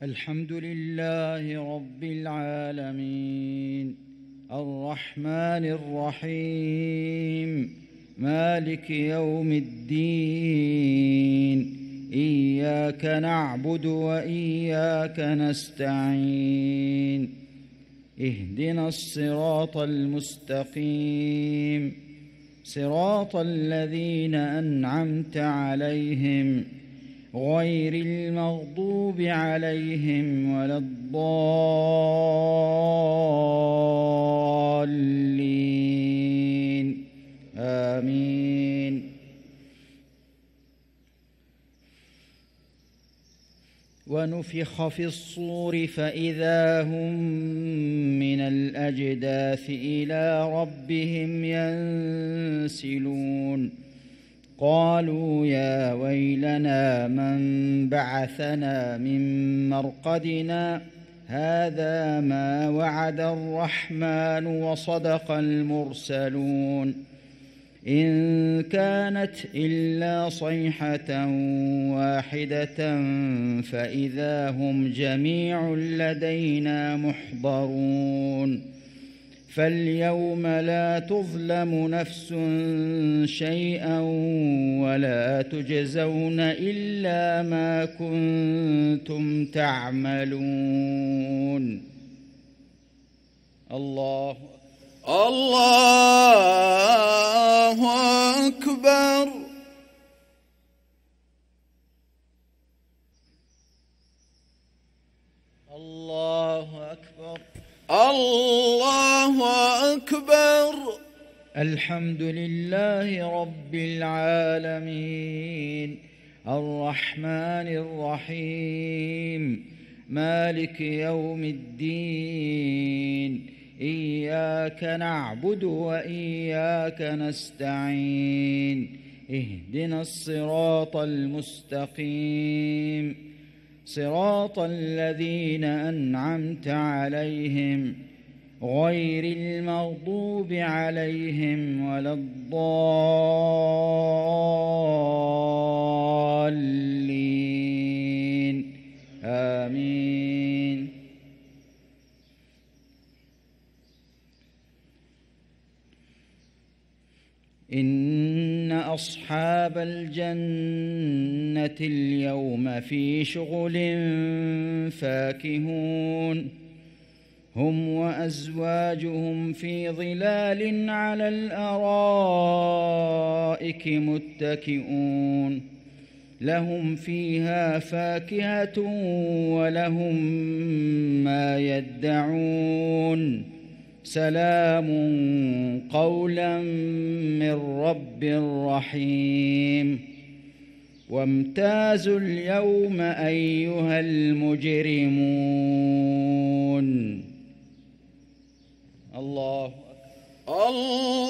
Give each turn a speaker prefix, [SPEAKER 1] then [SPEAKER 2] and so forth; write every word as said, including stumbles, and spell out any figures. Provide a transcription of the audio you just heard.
[SPEAKER 1] الحمد لله رب العالمين الرحمن الرحيم مالك يوم الدين إياك نعبد وإياك نستعين اهدنا الصراط المستقيم صراط الذين أنعمت عليهم غير المغضوب عليهم ولا الضالين آمين. ونفخ في الصور فإذا هم من الأجداث إلى ربهم ينسلون قالوا يا ويلنا من بعثنا من مرقدنا هذا ما وعد الرحمن وصدق المرسلون إن كانت إلا صيحة واحدة فإذا هم جميع لدينا محضرون فاليوم لا تظلم نفس شيئا ولا تجزون إلا ما كنتم تعملون. الله
[SPEAKER 2] الله أكبر.
[SPEAKER 1] الله أكبر.
[SPEAKER 2] الله أكبر.
[SPEAKER 1] الحمد لله رب العالمين الرحمن الرحيم مالك يوم الدين إياك نعبد وإياك نستعين اهدنا الصراط المستقيم صراط الذين أنعمت عليهم غير المغضوب عليهم ولا الضالين آمين. إن أصحاب الجنة اليوم في شغل فاكهون هم وأزواجهم في ظلال على الأرائك متكئون لهم فيها فاكهة ولهم ما يدعون سلام قولا من رب رحيم. وامتازوا اليوم أيها المجرمون. الله
[SPEAKER 2] الله